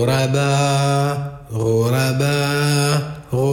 غرباء غرباء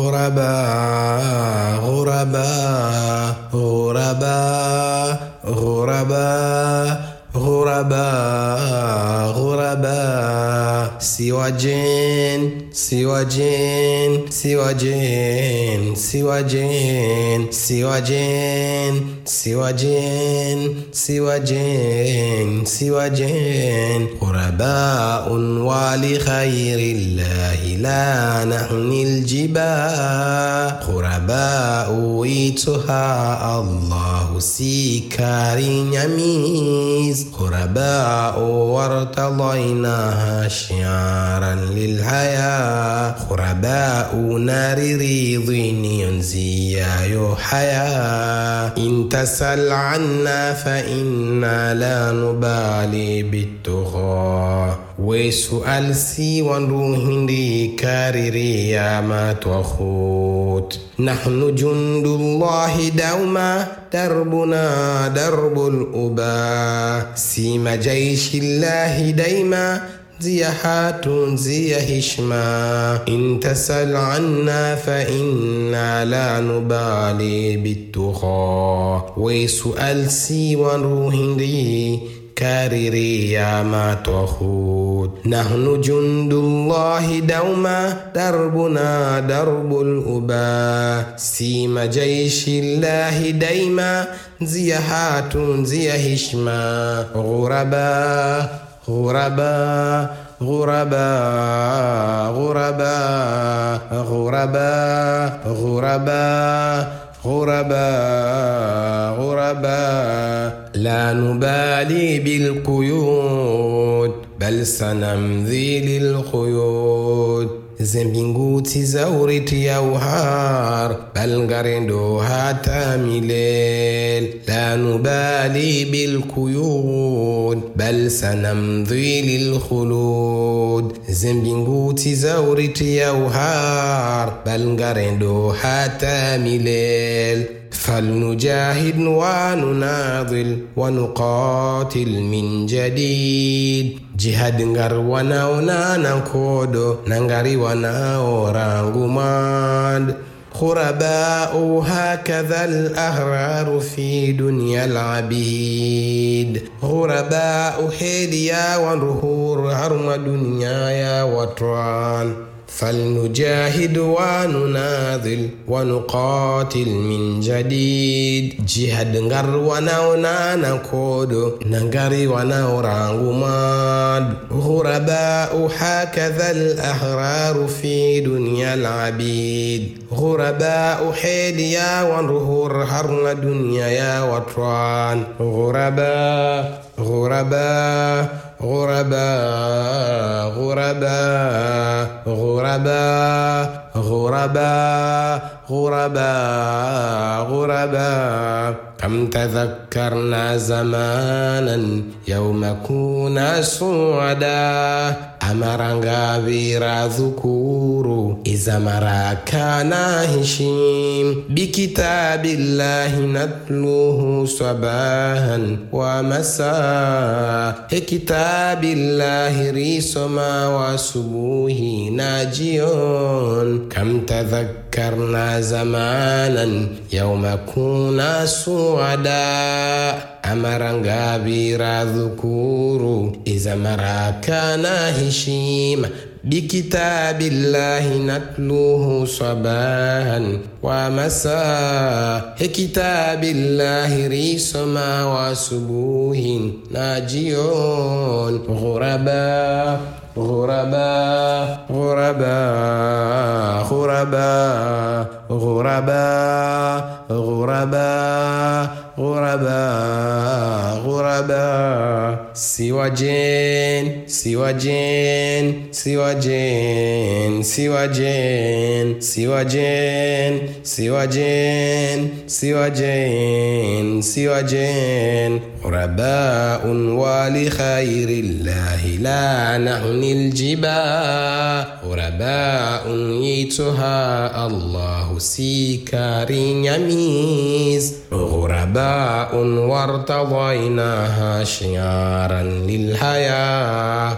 غرباء غرباء غرباء غرباء غرباء غرباء سوى جن سوى جن سوى جن سوى جن سوى جن سوى جن سوى جن سوى جن غرباء ولخير الله لا نحني الجبال غرباء ويتها الله سيكارين يميز غرباء وارتضيناها شعارا للحياة غرباء نار ريضين ينزيا حياة إن تسل عنا فإنا لا نبالي بالتغى وسؤال سي ونروح دي كاريري يا ما تخوت نحن جند الله دوما دربنا درب الأباء سيم جيش الله دايما زيحات زي هشما إن تسل عنا فإنا لا نبالي بالتغى وسؤال سي ونروح دي كاريري يا ما تخوت نحن جند الله دوما دربنا درب الأباء سيم جيش الله دايما زيحات زي هشما غرباء غرباء غرباء غرباء غرباء غرباء غرباء غرباء لا نبالي بالقيود بل سنمضي للقيود زنبينغوتي زورتي يوهار بل غرندو هاتاميليل لا نبالي بالقيود بل سنمضي للخلود زنبينغوتي زورتي يوهار بل غرندو هاتاميليل فلنجاهد ونناضل ونقاتل من جديد جهاد نغار وناونا نكودو نغاري وناورانغوماد غرباء هكذا الأحرار في دنيا العبيد غرباء هديا ونرهور هرم دنيا يا وطران فلنجاهد ونناضل ونقاتل من جديد جهاد نغار وناونا نكودو نغاري وناورانغوماد غرباء هكذا الأحرار في دنيا العبيد غرباء حيليا ونرهور هرن دنيا يا وطران غرباء غرباء غرباء غرباء غرباء غرباء غرباء غرباء كم تذكرنا زمانا يوم كنا سعدا أمرنغا بيرا ذكورو إذا مراكانا هشيم بكتاب الله نتلوه صباحا ومساء كتاب الله ريسما وسبوه ناجيون كم تذكرنا زمانا يوم كنا سعدا أمرنغا بيرا ذكورو إذا مراكانا هشيم بكتاب الله نتلوه صباحا ومساء كتاب الله ريسما وسبوه ناجيون غرباء غرباء غرباء غرباء غرباء غرباء غرباء غرباء سوى جن سوى جن سوى جن سوى جن سوى جن سوى جن سوى جن سوى جن غرباء ولخير الله لا نحني الجبال غرباء يتها الله سيكارين يميز غرباء وارتضيناها شعارا للحياة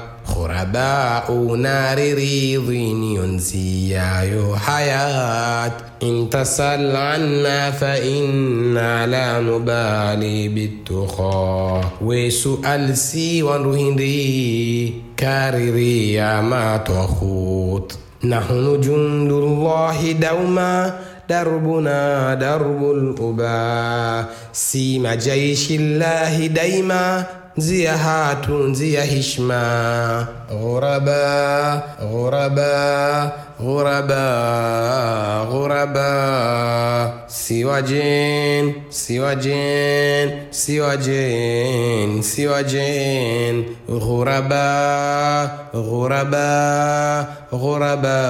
غرباء نار ريض ينسيا حياة إن تسل عنا فإنا لا نبالي بالتخا وسؤال سي ونرهندي كارري يا ما تخوت نحن جند الله دوما دربنا درب الأبا سيما جيش الله دايما زيهات زي هشما غربا غربا غربا غربا سوى جين سوى جين سوى جين سوى جين غربا غربا غربا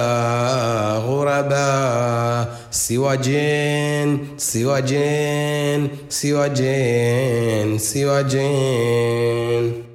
غربا سوى جين سوى جين سوى جين سوى جين